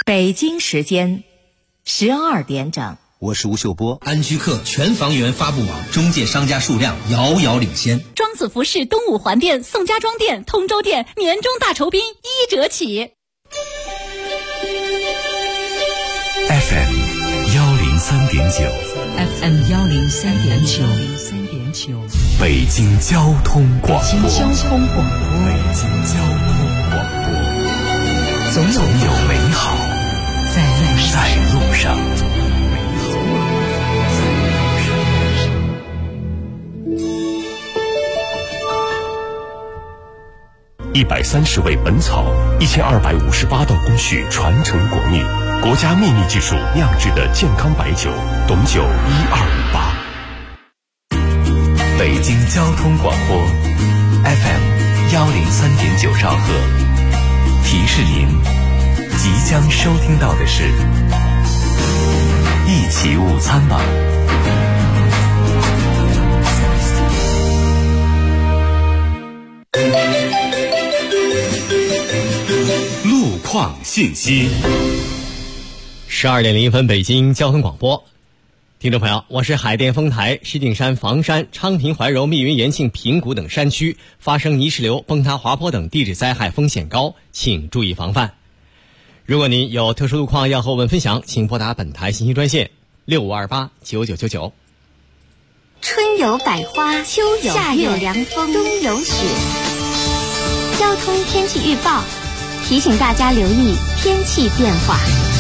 北京时间12点整。 我是吴秀波。 安居客全房源发布网中介商家数量遥遥领先。 庄子服饰东五环店、宋家庄店、通州店年终大酬宾1折起。 FM 103.9 FM 103.9 北京交通广播。 北京交通广播。 总有美好在路上。130味本草，1258道工序传承国秘，国家秘密技术酿制的健康白酒，董酒1258。北京交通广播 FM 103.9兆赫，提示您即将收听到的是一起午餐吧。路况信息。 12点01分，北京交通广播。听众朋友，我是海淀丰台、石景山、房山、昌平、怀柔、密云、延庆、平谷等山区发生泥石流、崩塌、滑坡等地质灾害风险高，请注意防范。如果您有特殊路况要和我们分享，请拨打本台信息专线65289999。 春有百花，秋有夏有凉风，冬有雪。交通天气预报提醒大家留意天气变化。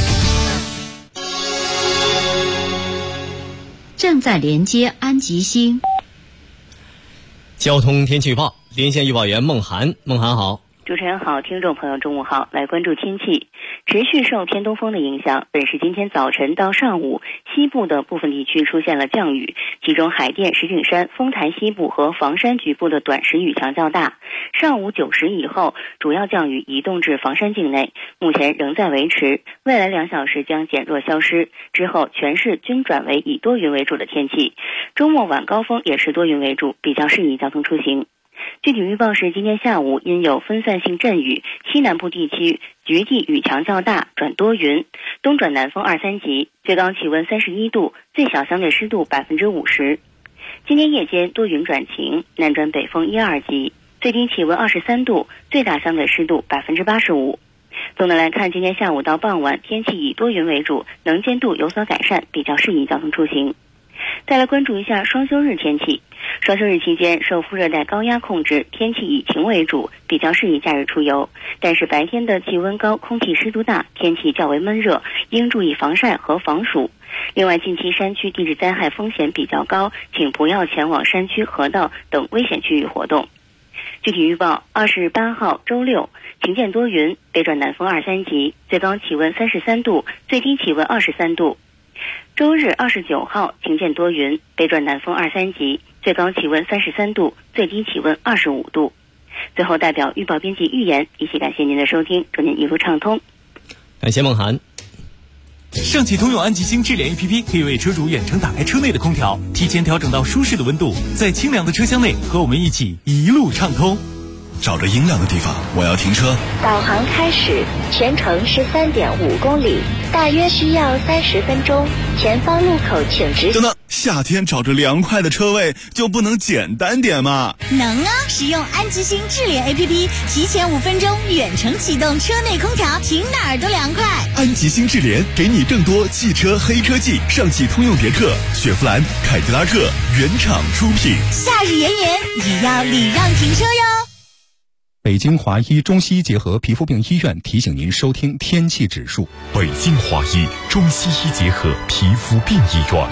正在连接安吉星。 交通天气预报，连线预报员孟涵。孟涵好。 主持人好，听众朋友中午好，来关注天气。持续受偏东风的影响，本市今天早晨到上午，西部的部分地区出现了降雨，其中海淀、石景山、丰台西部和房山局部的短时雨强较大。上午9时以后，主要降雨移动至房山境内，目前仍在维持，未来2小时将减弱消失，之后全市均转为以多云为主的天气。周末晚高峰也是多云为主，比较适宜交通出行。具体预报是，今天下午因有分散性阵雨，西南部地区局地雨强较大，转多云，东转南风2、3级，最高气温31度，最小相对湿度50%。今天夜间多云转晴，南转北风1、2级，最低气温23度，最大相对湿度85%。总的来看，今天下午到傍晚天气以多云为主，能见度有所改善，比较适宜交通出行。再来关注一下双休日天气。双休日期间，受副热带高压控制，天气以晴为主，比较适宜假日出游。但是白天的气温高，空气湿度大，天气较为闷热，应注意防晒和防暑。另外，近期山区地质灾害风险比较高，请不要前往山区、河道等危险区域活动。具体预报：28号周六，晴间多云，北转南风2、3级，最高气温33度，最低气温23度。周日29号，晴间多云，北转南风2、3级，最高气温33度，最低气温25度。最后代表预报编辑预言，一起感谢您的收听，祝您一路畅通。 感谢孟涵。 上汽通用安吉星智联 APP 可以为车主远程打开车内的空调，提前调整到舒适的温度，在清凉的车厢内和我们一起一路畅通。 找着阴凉的地方，我要停车。 导航开始，全程13.5公里，大约需要30分钟。前方路口请直行。 等等，夏天找着凉快的车位就不能简单点吗？ 能啊！使用安吉星智联 APP， 提前5分钟远程启动车内空调，停哪儿都凉快。 安吉星智联给你更多汽车黑科技，上汽通用别克、雪佛兰、凯迪拉克原厂出品。 夏日炎炎，也要礼让停车哟。 北京华医中西医结合皮肤病医院提醒您收听天气指数。 北京华医中西医结合皮肤病医院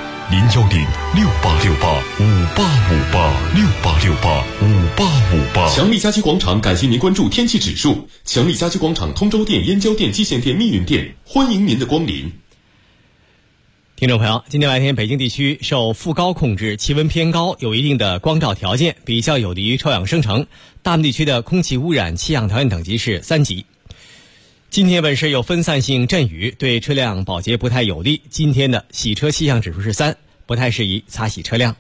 ，010-6868-5858，6858-5858。强力家居广场感谢您关注天气指数。强力家居广场通州店、燕郊店、蓟县店、密云店，欢迎您的光临。 听众朋友，今天白天北京地区受副高控制，气温偏高，有一定的光照条件，比较有利于臭氧生成。大部分地区的空气污染气象条件等级是3级。今天本市有分散性阵雨，对车辆保洁不太有利。今天的洗车气象指数是3，不太适宜擦洗车辆。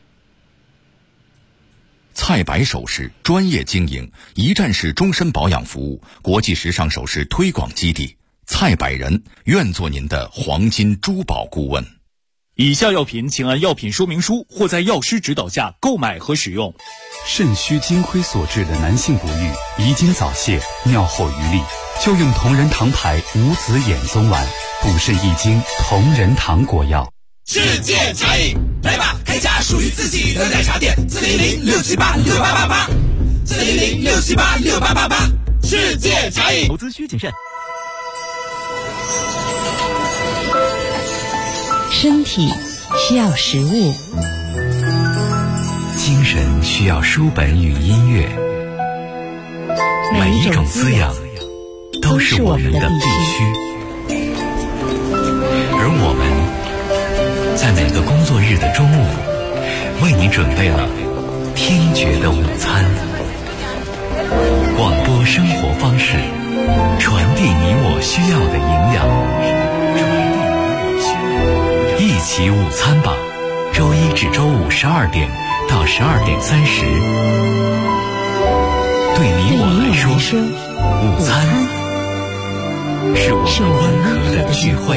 蔡白首饰专业经营，一站式终身保养服务，国际时尚首饰推广基地。 蔡百人愿做您的黄金珠宝顾问。 以下药品请按药品说明书或在药师指导下购买和使用。 肾虚精亏所致的男性不育、遗精早泄、尿后余力，就用同仁堂牌无籽眼松丸，补肾益精，同仁堂果药。 世界茶饮，来吧，开家属于自己的奶茶店，400-678-6888，400-678-6888，世界茶饮。 投资需谨慎。 身体需要食物， 精神需要书本与音乐，每一种滋养都是我们的必须。而我们在每个工作日的中午，为你准备了听觉的午餐。广播生活方式，传递你我需要的营养。一起午餐吧，周一至周五12点到12点30。对你我来说，午餐是我们温和的聚会。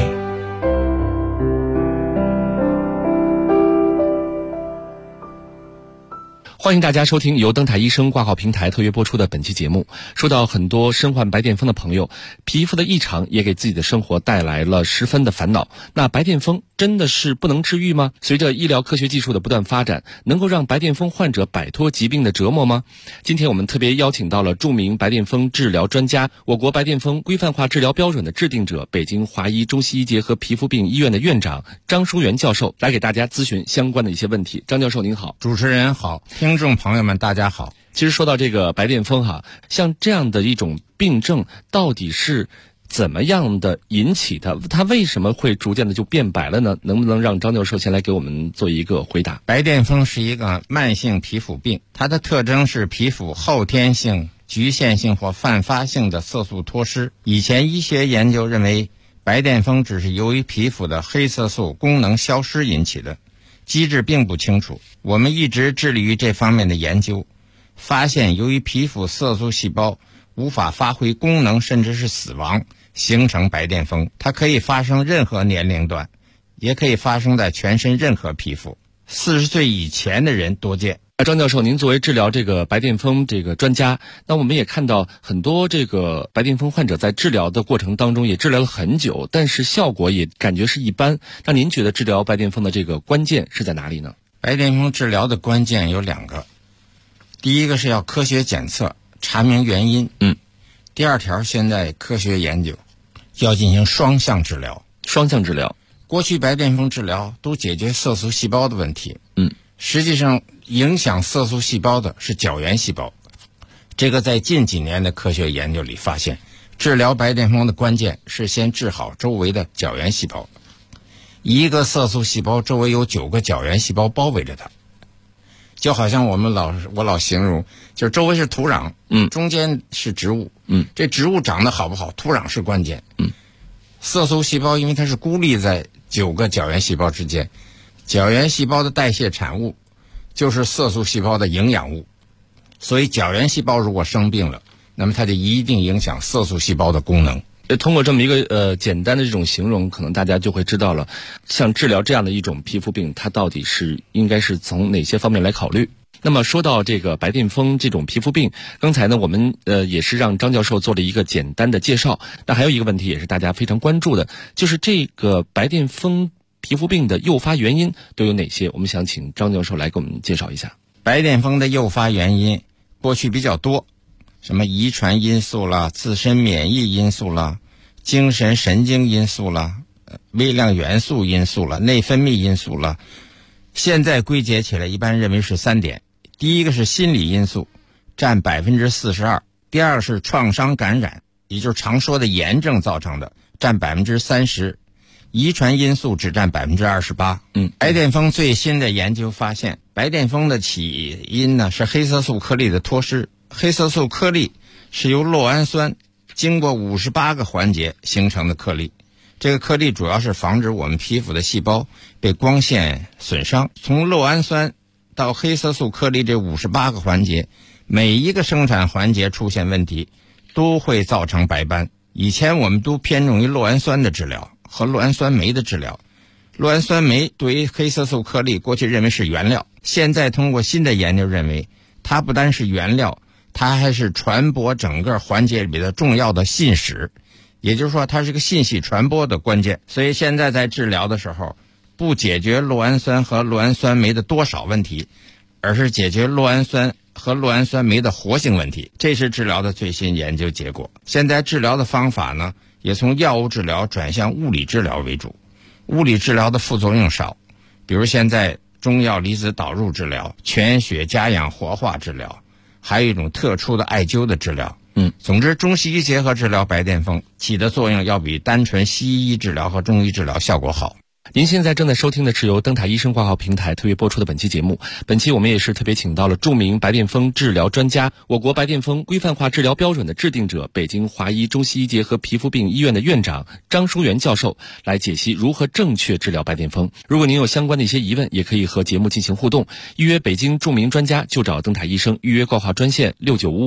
欢迎大家收听由灯塔医生挂号平台特约播出的本期节目。说到很多身患白癜风的朋友，皮肤的异常也给自己的生活带来了十分的烦恼。那白癜风真的是不能治愈吗？随着医疗科学技术的不断发展，能够让白癜风患者摆脱疾病的折磨吗？今天我们特别邀请到了著名白癜风治疗专家、我国白癜风规范化治疗标准的制定者、北京华医中西医结合皮肤病医院的院长张书元教授，来给大家咨询相关的一些问题。张教授您好。 主持人好，听众朋友们大家好。 其实说到这个白癜风像这样的一种病症到底是怎么样的引起的？它为什么会逐渐的就变白了呢？能不能让张教授先来给我们做一个回答？ 白癜风是一个慢性皮肤病，它的特征是皮肤后天性、局限性或泛发性的色素脱失。以前医学研究认为白癜风只是由于皮肤的黑色素功能消失引起的，机制并不清楚。我们一直致力于这方面的研究，发现由于皮肤色素细胞无法发挥功能甚至是死亡，形成白癜风。它可以发生任何年龄段，也可以发生在全身任何皮肤，40岁以前的人多见。 张教授，您作为治疗这个白癜风这个专家，那我们也看到很多这个白癜风患者在治疗的过程当中也治疗了很久，但是效果也感觉是一般。那您觉得治疗白癜风的这个关键是在哪里呢？ 白癜风治疗的关键有2个，第一个是要科学检测，查明原因。第二条，现在科学研究要进行双向治疗。 双向治疗， 过去白癜风治疗都解决色素细胞的问题。实际上影响色素细胞的是角原细胞。这个在近几年的科学研究里发现，治疗白癜风的关键是先治好周围的角原细胞。一个色素细胞周围有9个角原细胞包围着它，就好像我老形容，就是周围是土壤，中间是植物，这植物长得好不好，土壤是关键。色素细胞因为它是孤立在9个角原细胞之间，角原细胞的代谢产物就是色素细胞的营养物，所以角原细胞如果生病了，那么它就一定影响色素细胞的功能。 通过这么一个简单的这种形容，可能大家就会知道了，像治疗这样的一种皮肤病，它到底是应该是从哪些方面来考虑。那么说到这个白癜风这种皮肤病，刚才呢我们也是让张教授做了一个简单的介绍。那还有一个问题也是大家非常关注的，就是这个白癜风皮肤病的诱发原因都有哪些？我们想请张教授来给我们介绍一下。 白癜风的诱发原因过去比较多，什么遗传因素啦、自身免疫因素啦、精神神经因素啦、微量元素因素啦、内分泌因素啦。现在归结起来一般认为是3点。第一个是心理因素，占42%；第二个是创伤感染，也就是常说的炎症造成的，占30%；遗传因素只占28%。白癜风最新的研究发现，白癜风的起因呢是黑色素颗粒的脱失。黑色素颗粒是由酪氨酸经过58个环节形成的颗粒，这个颗粒主要是防止我们皮肤的细胞被光线损伤。从酪氨酸到黑色素颗粒这58个环节，每一个生产环节出现问题，都会造成白斑。 以前我们都偏重于酪氨酸的治疗和酪氨酸酶的治疗。酪氨酸酶对于黑色素颗粒过去认为是原料，现在通过新的研究认为，它不单是原料，它还是传播整个环节里的重要的信使，也就是说它是个信息传播的关键。所以现在在治疗的时候，不解决酪氨酸和酪氨酸酶的多少问题，而是解决酪氨酸和酪氨酸酶的活性问题，这是治疗的最新研究结果。现在治疗的方法呢，也从药物治疗转向物理治疗为主。物理治疗的副作用少，比如现在中药离子导入治疗、全血加氧活化治疗，还有一种特殊的艾灸的治疗。总之中西医结合治疗白癜风起的作用要比单纯西医治疗和中医治疗效果好。 您现在正在收听的是由灯塔医生挂号平台特约播出的本期节目。本期我们也是特别请到了著名白癜风治疗专家、我国白癜风规范化治疗标准的制定者、北京华医中西医结合皮肤病医院的院长张淑媛教授来解析如何正确治疗白癜风。如果您有相关的一些疑问，也可以和节目进行互动，预约北京著名专家就找灯塔医生，预约挂号专线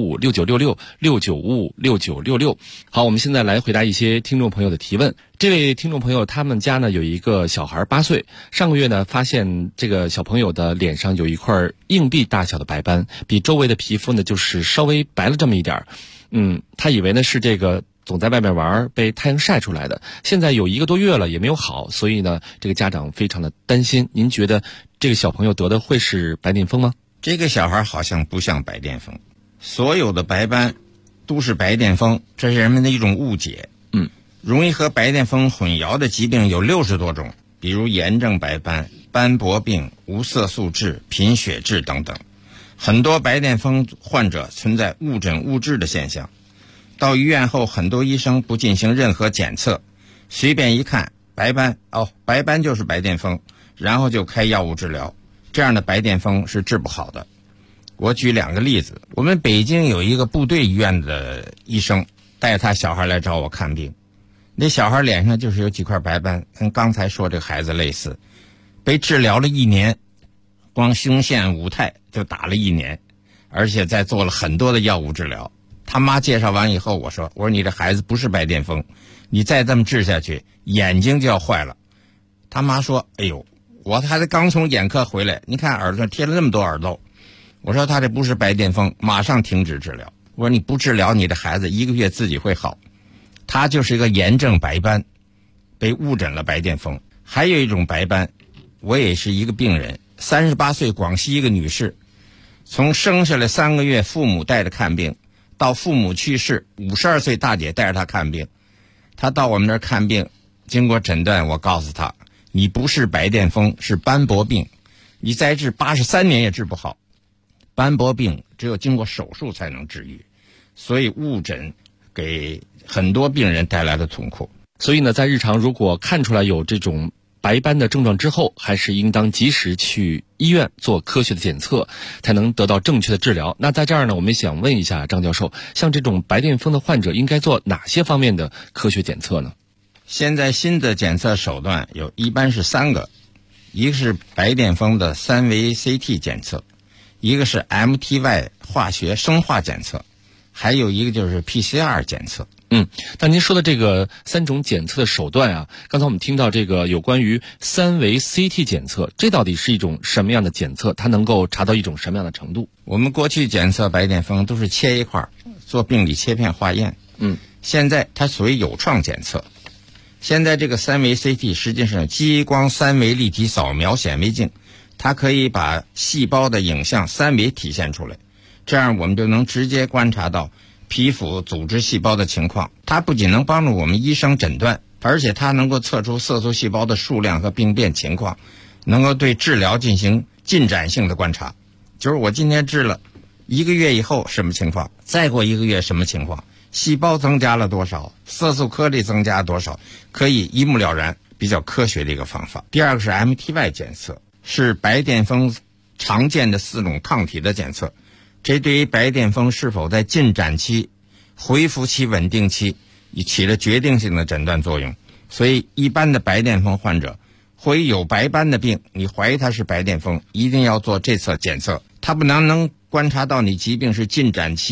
695569666966。好，我们现在来回答一些听众朋友的提问。这位听众朋友他们家呢有一个小孩8岁，上个月呢发现这个小朋友的脸上有一块硬币大小的白斑，比周围的皮肤呢就是稍微白了这么一点。他以为呢是这个总在外面玩被太阳晒出来的，现在有1个多月了也没有好，所以呢这个家长非常的担心。您觉得这个小朋友得的会是白癜风吗？ 这个小孩好像不像白癜风，所有的白斑都是白癜风，这是人们的一种误解。容易和白癜风混淆的疾病有60多种，比如炎症白斑、斑驳病、无色素痣、贫血痣等等。很多白癜风患者存在误诊误治的现象，到医院后很多医生不进行任何检测，随便一看白斑，白斑就是白癜风，然后就开药物治疗，这样的白癜风是治不好的。我举2个例子，我们北京有一个部队医院的医生带他小孩来找我看病，那小孩脸上就是有几块白斑，跟刚才说这个孩子类似，被治疗了1年，光胸腺五肽就打了1年，而且再做了很多的药物治疗。他妈介绍完以后，我说你这孩子不是白癜风，你再这么治下去眼睛就要坏了。他妈说我孩子刚从眼科回来，你看耳朵贴了那么多耳窦。我说他这不是白癜风，马上停止治疗。我说你不治疗，你的孩子1个月自己会好。他就是一个炎症白斑，被误诊了白癜风。还有一种白斑，我也是一个病人，38岁广西一个女士，从生下来3个月父母带着看病，到父母去世，52岁大姐带着她看病。她到我们这儿看病，经过诊断，我告诉她，你不是白癜风，是斑驳病，你再治83年也治不好。斑驳病只有经过手术才能治愈，所以误诊给很多病人带来了痛苦。 所以呢，在日常如果看出来有这种白斑的症状之后，还是应当及时去医院做科学的检测，才能得到正确的治疗。那在这儿呢，我们想问一下张教授，像这种白癜风的患者应该做哪些方面的科学检测呢？ 现在新的检测手段一般是3个，一个是白癜风的3维 CT 检测，一个是 MTY 化学生化检测，还有一个就是 PCR 检测。 但您说的这个3种检测的手段啊，刚才我们听到这个有关于3维 CT 检测，这到底是一种什么样的检测？它能够查到一种什么样的程度？ 我们过去检测白癜风都是切一块做病理切片化验，现在它属于有创检测。现在这个3维 CT 实际上激光3维立体扫描显微镜，它可以把细胞的影像3维体现出来，这样我们就能直接观察到皮肤组织细胞的情况。它不仅能帮助我们医生诊断，而且它能够测出色素细胞的数量和病变情况，能够对治疗进行进展性的观察。就是我今天治了1个月以后什么情况，再过1个月什么情况，细胞增加了多少，色素颗粒增加多少，可以一目了然，比较科学的一个方法。第二个是 MTY 检测，是白癜风常见的4种抗体的检测，这对于白癜风是否在进展期、恢复期、稳定期起了决定性的诊断作用。所以一般的白癜风患者会有白斑的病，你怀疑它是白癜风，一定要做这侧检测，它不能观察到你疾病是进展期、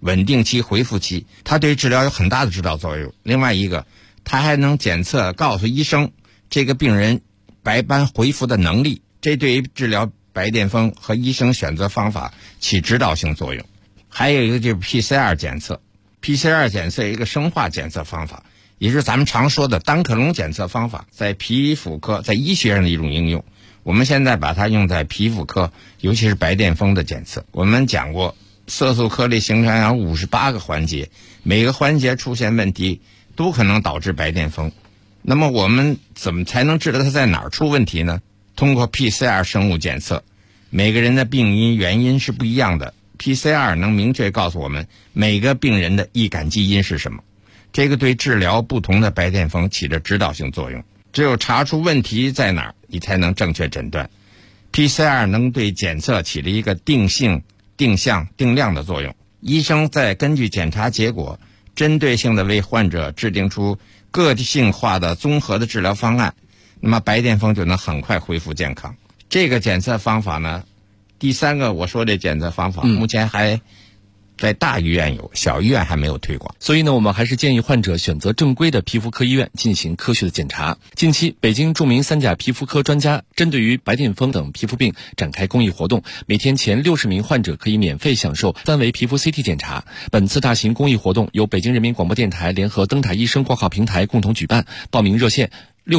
稳定期、恢复期，它对治疗有很大的指导作用。另外一个，它还能检测告诉医生这个病人白斑恢复的能力，这对于治疗白癜风和医生选择方法起指导性作用。还有一个就是 PCR 检测，PCR 检测一个生化检测方法，也就是咱们常说的单克隆检测方法，在皮肤科在医学上的一种应用。我们现在把它用在皮肤科，尤其是白癜风的检测。我们讲过，色素颗粒形成有58个环节，每个环节出现问题都可能导致白癜风。那么我们怎么才能知道它在哪儿出问题呢？通过 PCR 生物检测，每个人的病因原因是不一样的， PCR 能明确告诉我们每个病人的易感基因是什么，这个对治疗不同的白癜风起着指导性作用。只有查出问题在哪儿，你才能正确诊断。 PCR 能对检测起了一个定性、定向、定量的作用，医生再根据检查结果针对性的为患者制定出个性化的综合的治疗方案，那么白癜风就能很快恢复健康。这个检测方法呢，第三个我说的检测方法目前还在大医院有，小医院还没有推广。 所以呢，我们还是建议患者选择正规的皮肤科医院进行科学的检查。近期，北京著名3甲皮肤科专家针对于白癜风等皮肤病展开公益活动，每天前60名患者可以免费享受3维皮肤 CT 检查。本次大型公益活动由北京人民广播电台联合灯塔医生挂号平台共同举办，报名热线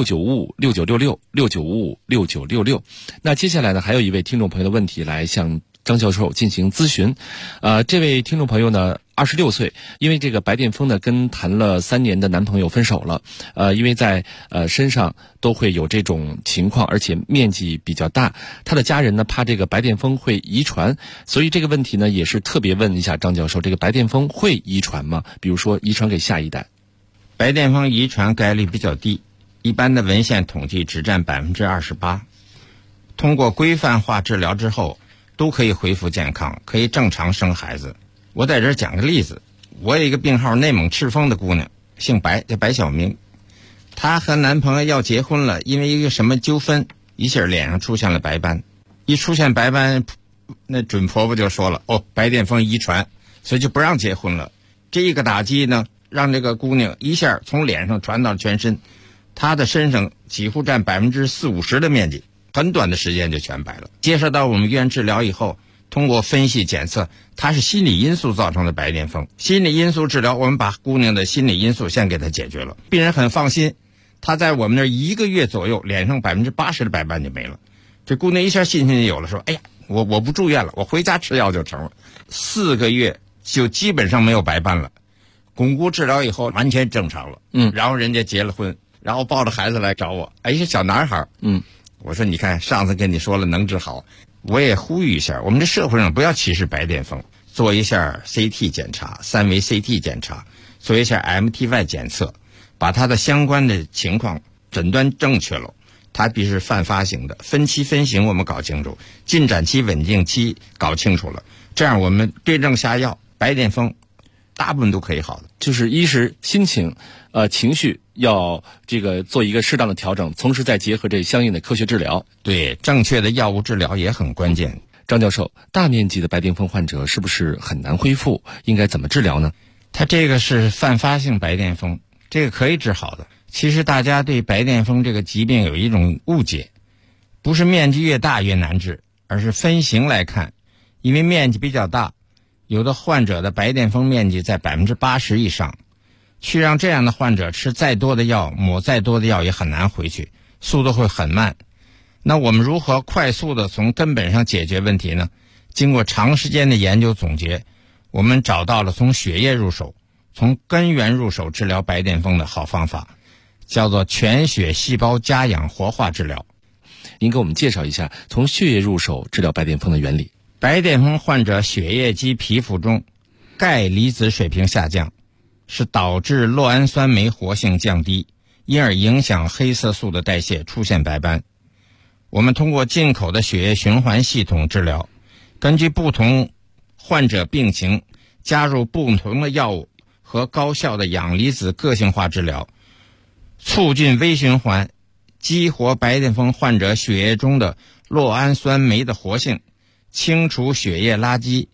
6955696669556966。那接下来呢，还有一位听众朋友的问题来向张教授进行咨询。这位听众朋友呢26岁，因为这个白癜风呢跟谈了3年的男朋友分手了。因为在身上都会有这种情况，而且面积比较大，他的家人呢怕这个白癜风会遗传，所以这个问题呢也是特别问一下张教授，这个白癜风会遗传吗？比如说遗传给下一代？ 白癜风遗传概率比较低，一般的文献统计只占28%。通过规范化治疗之后都可以恢复健康，可以正常生孩子。我在这儿讲个例子，我有一个病号内蒙赤峰的姑娘，姓白，叫白晓明。她和男朋友要结婚了，因为一个什么纠纷，一下脸上出现了白斑。一出现白斑，那准婆婆就说了，白癜风遗传，所以就不让结婚了。这个打击呢，让这个姑娘一下从脸上传到全身，她的身上几乎占40-50%的面积，很短的时间就全白了。接受到我们医院治疗以后，通过分析检测，它是心理因素造成的白癜风。心理因素治疗，我们把姑娘的心理因素先给她解决了，病人很放心。她在我们那儿1个月左右，脸上80%的白斑就没了。这姑娘一下信心就有了，说：“哎呀，我不住院了，我回家吃药就成了。”4个月就基本上没有白斑了，巩固治疗以后完全正常了。然后人家结了婚，然后抱着孩子来找我，是小男孩。我说你看，上次跟你说了能治好，我也呼吁一下，我们这社会上不要歧视白癜风，做一下 CT 检查，3维 CT 检查，做一下 MTY 检测，把它的相关的情况诊断正确了。它必须是泛发型的，分期分型我们搞清楚，进展期、稳定期搞清楚了，这样我们对症下药，白癜风大部分都可以好的。 就是一是心情情绪要这个做一个适当的调整，同时再结合这相应的科学治疗。 对，正确的药物治疗也很关键。 张教授，大面积的白癜风患者是不是很难恢复？应该怎么治疗呢？ 它这个是泛发性白癜风，这个可以治好的。其实大家对白癜风这个疾病有一种误解，不是面积越大越难治，而是分型来看。因为面积比较大，有的患者的白癜风面积在80%以上，去让这样的患者吃再多的药，抹再多的药也很难回去，速度会很慢。那我们如何快速的从根本上解决问题呢？经过长时间的研究总结，我们找到了从血液入手，从根源入手治疗白癜风的好方法，叫做全血细胞加氧活化治疗。 您给我们介绍一下从血液入手治疗白癜风的原理。 白癜风患者血液及皮肤中钙离子水平下降，是导致酪氨酸酶活性降低，因而影响黑色素的代谢，出现白斑。我们通过进口的血液循环系统治疗，根据不同患者病情加入不同的药物和高效的氧离子个性化治疗，促进微循环，激活白癜风患者血液中的酪氨酸酶的活性，清除血液垃圾，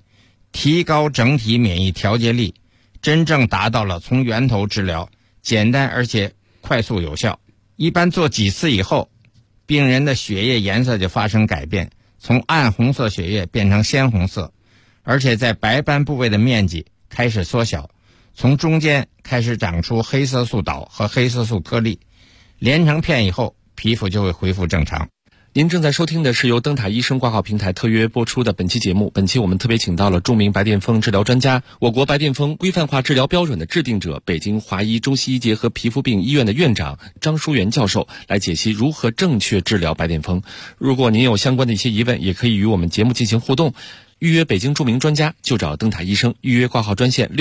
提高整体免疫调节力，真正达到了从源头治疗，简单而且快速有效。一般做几次以后，病人的血液颜色就发生改变，从暗红色血液变成鲜红色，而且在白斑部位的面积开始缩小，从中间开始长出黑色素岛和黑色素颗粒，连成片以后，皮肤就会恢复正常。 您正在收听的是由灯塔医生挂号平台特约播出的本期节目。本期我们特别请到了著名白癜风治疗专家，我国白癜风规范化治疗标准的制定者，北京华医中西医结合皮肤病医院的院长张淑媛教授来解析如何正确治疗白癜风。如果您有相关的一些疑问，也可以与我们节目进行互动。预约北京著名专家就找灯塔医生，预约挂号专线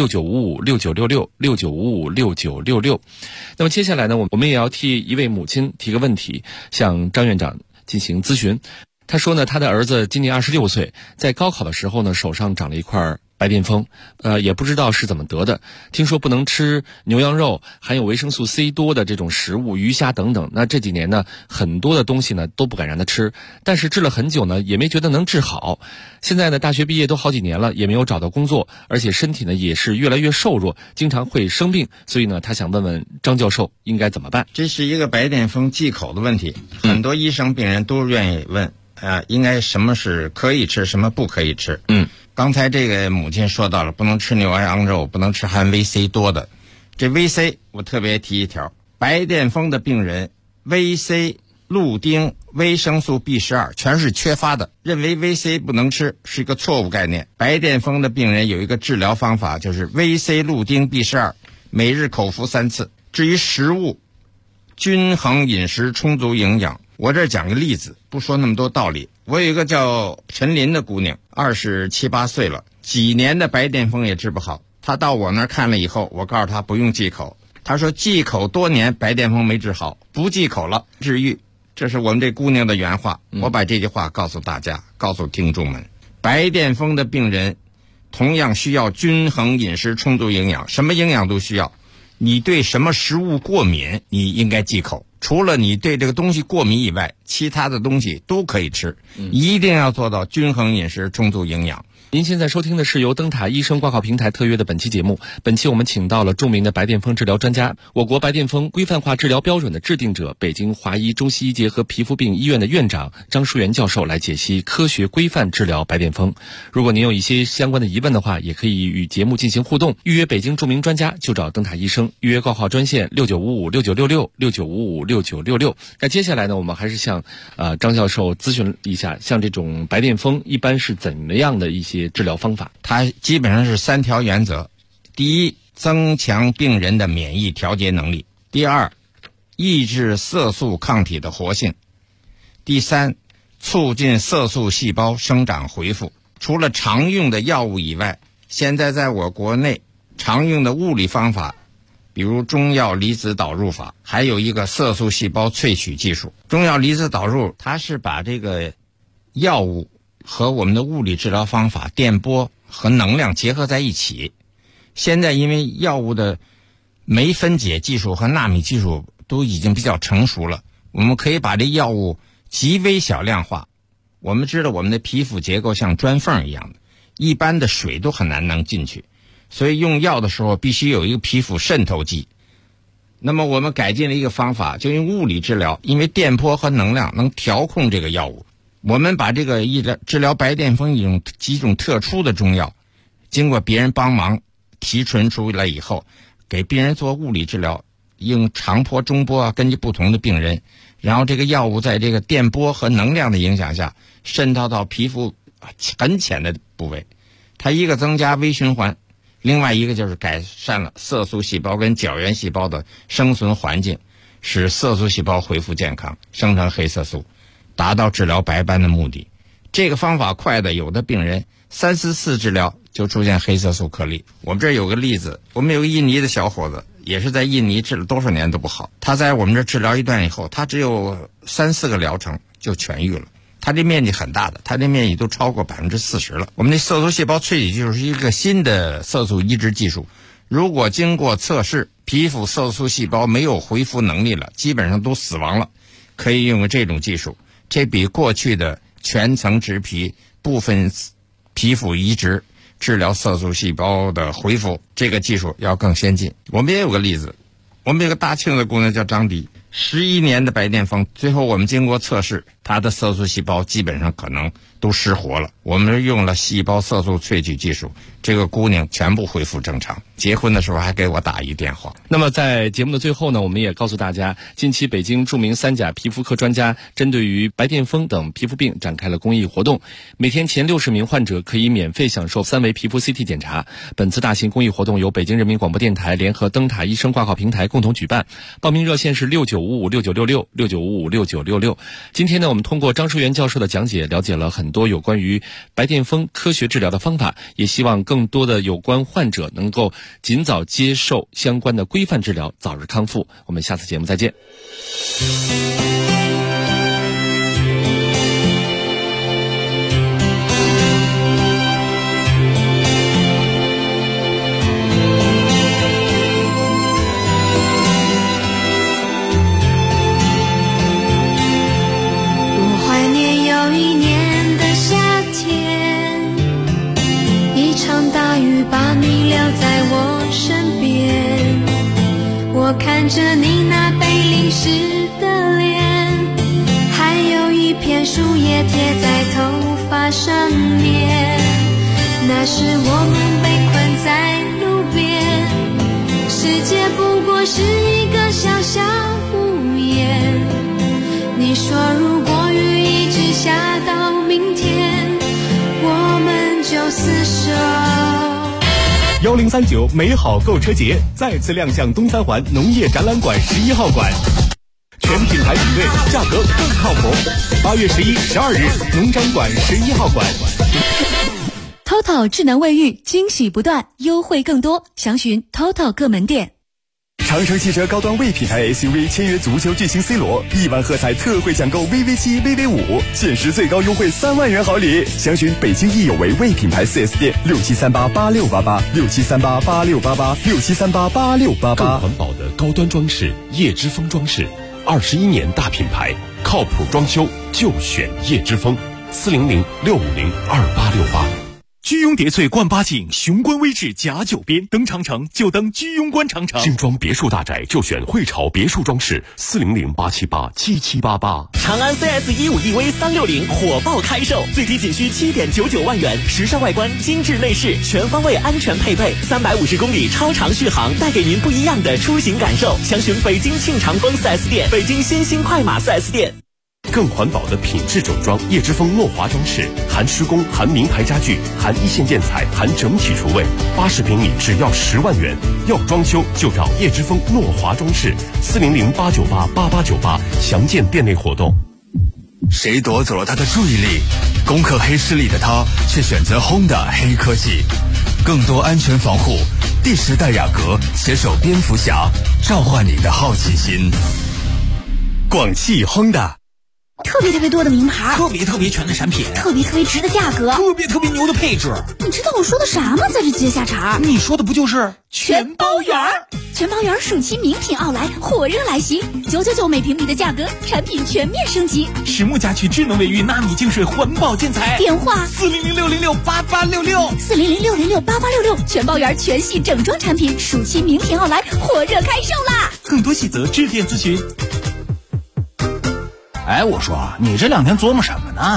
695569666966。那么接下来呢，我们也要替一位母亲提个问题，向张院长进行咨询。他说呢，他的儿子今年26岁，在高考的时候呢，手上长了一块白癜风，也不知道是怎么得的。听说不能吃牛羊肉，含有维生素 C 多的这种食物，鱼虾等等。那这几年呢，很多的东西呢都不敢让他吃，但是治了很久呢，也没觉得能治好。现在呢，大学毕业都好几年了，也没有找到工作，而且身体呢也是越来越瘦弱，经常会生病。所以呢，他想问问张教授应该怎么办？ 这是一个白癜风忌口的问题，很多医生病人都愿意问。应该什么是可以吃，什么不可以吃？刚才这个母亲说到了，不能吃牛羊肉，不能吃含 VC 多的。这 VC 我特别提一条，白癜风的病人 VC、氯丁、维生素 B12 全是缺乏的，认为 VC 不能吃是一个错误概念。白癜风的病人有一个治疗方法，就是 VC、氯丁、B12 每日口服3次。至于食物，均衡饮食，充足营养。我这讲个例子，不说那么多道理。我有一个叫陈林的姑娘，27、28岁了，几年的白癜风也治不好。她到我那儿看了以后，我告诉她不用忌口。她说忌口多年，白癜风没治好，不忌口了，治愈。这是我们这姑娘的原话。我把这句话告诉大家，告诉听众们，白癜风的病人同样需要均衡饮食，充足营养，什么营养都需要。你对什么食物过敏，你应该忌口。除了你对这个东西过敏以外，其他的东西都可以吃，一定要做到均衡饮食，充足营养。 您现在收听的是由灯塔医生挂号平台特约的本期节目。本期我们请到了著名的白癜风治疗专家，我国白癜风规范化治疗标准的制定者，北京华医中西医结合皮肤病医院的院长张淑媛教授来解析科学规范治疗白癜风。如果您有一些相关的疑问的话，也可以与节目进行互动。预约北京著名专家就找灯塔医生，预约挂号专线695569666966。那接下来呢，我们还是向张教授咨询一下，像这种白癜风一般是怎么样的一些治疗方法？ 它基本上是3条原则：第一，增强病人的免疫调节能力；第二，抑制色素抗体的活性；第三，促进色素细胞生长恢复。除了常用的药物以外，现在在我国内常用的物理方法，比如中药离子导入法，还有一个色素细胞萃取技术。中药离子导入，它是把这个药物和我们的物理治疗方法电波和能量结合在一起。现在因为药物的酶分解技术和纳米技术都已经比较成熟了，我们可以把这药物极微小量化。我们知道我们的皮肤结构像砖缝一样的，一般的水都很难能进去，所以用药的时候必须有一个皮肤渗透剂。那么我们改进了一个方法，就用物理治疗，因为电波和能量能调控这个药物。我们把这个治疗白癜风几种特殊的中药，经过别人帮忙提纯出来以后，给病人做物理治疗，用长波、中波根据不同的病人，然后这个药物在这个电波和能量的影响下渗透到皮肤很浅的部位。它一个增加微循环，另外一个就是改善了色素细胞跟角原细胞的生存环境，使色素细胞恢复健康，生成黑色素，达到治疗白斑的目的。这个方法快的，有的病人3、4次治疗就出现黑色素颗粒。我们这儿有个例子，我们有个印尼的小伙子，也是在印尼治了多少年都不好。他在我们这儿治疗一段以后，他只有3、4个疗程就痊愈了。他这面积很大的，他这面积都超过40%了。我们的色素细胞萃取技术是一个新的色素抑制技术，如果经过测试，皮肤色素细胞没有恢复能力了，基本上都死亡了，可以用这种技术。这比过去的全层植皮、部分皮肤移植治疗色素细胞的恢复，这个技术要更先进。我们也有个例子，我们有个大庆的姑娘叫张迪，11年的白癜风，最后我们经过测试，她的色素细胞基本上可能都失活了。我们用了细胞色素萃取技术，这个姑娘全部恢复正常。结婚的时候还给我打一电话。 那么在节目的最后呢，我们也告诉大家，近期北京著名3甲皮肤科专家针对于白癜风等皮肤病展开了公益活动，每天前60名患者可以免费享受3维皮肤 CT 检查。本次大型公益活动由北京人民广播电台联合灯塔医生挂号平台共同举办，报名热线是69556966 69556966。今天呢，我们通过张淑元教授的讲解，了解了很多有关于白癜风科学治疗的方法，也希望更多的有关患者能够尽早接受相关的规范治疗，早日康复。我们下次节目再见。 我怀念有一年的夏天，一场大雨把你留在我身边，我看着你那被淋湿的脸，还有一片树叶贴在头发上面，那时我们被困在路边，世界不过是一个小小屋檐，你说如果雨一直下到明天，我们就厮守。 1039美好购车节再次亮相东三环农业展览馆11号馆，全品牌比对，价格更靠谱。8月11、12日，农展馆11号馆。 TOTO 智能卫浴，惊喜不断，优惠更多，详询 TOTO 各门店。 长城汽车高端 V 品牌 SUV 签约足球巨星 C 罗，1万喝彩特惠抢购 VV7、VV5，限时最高优惠3万元好礼。详询北京易有为 V 品牌 4S 店67388688 67388688 67388688。 更环保的高端装饰，叶之峰装饰，21年大品牌，靠谱装修就选叶之峰，400-650-2868。 居庸叠翠冠八景，雄关威志甲9边，登长城就登居庸关长城。 精装别墅大宅就选汇潮别墅装饰，400-878-7788。 长安 CS15EV 360火爆开售，最低仅需7.99万元，时尚外观，精致内饰，全方位安全配备，350公里超长续航，带给您不一样的出行感受。详询北京庆长丰 4S 店，北京新兴快马 4S 店。 更环保的品质整装，叶之峰诺华装饰，含施工，含名牌家具，含一线建材，含整体厨卫，80平米只要10万元。要装修就找叶之峰诺华装饰，400-898-8898，详见店内活动。 谁夺走了他的注意力？攻克黑势力的他却选择 Honda 黑科技，更多安全防护，第10代雅阁携手蝙蝠侠，召唤你的好奇心。广汽 Honda。 特别多的名牌， 特别全的产品， 特别值的价格， 特别牛的配置。 你知道我说的啥吗？在这接下茬， 你说的不就是全包圆？全包圆暑期名品奥莱火热来袭，999每平米的价格，产品全面升级。 实木家具、智能卫浴、纳米净水、环保建材。 电话 400-606-8866 400-606-8866，全包圆全系整装产品，暑期名品奥莱火热开售啦！ 更多细则致电咨询。 哎，我说你这2天琢磨什么呢？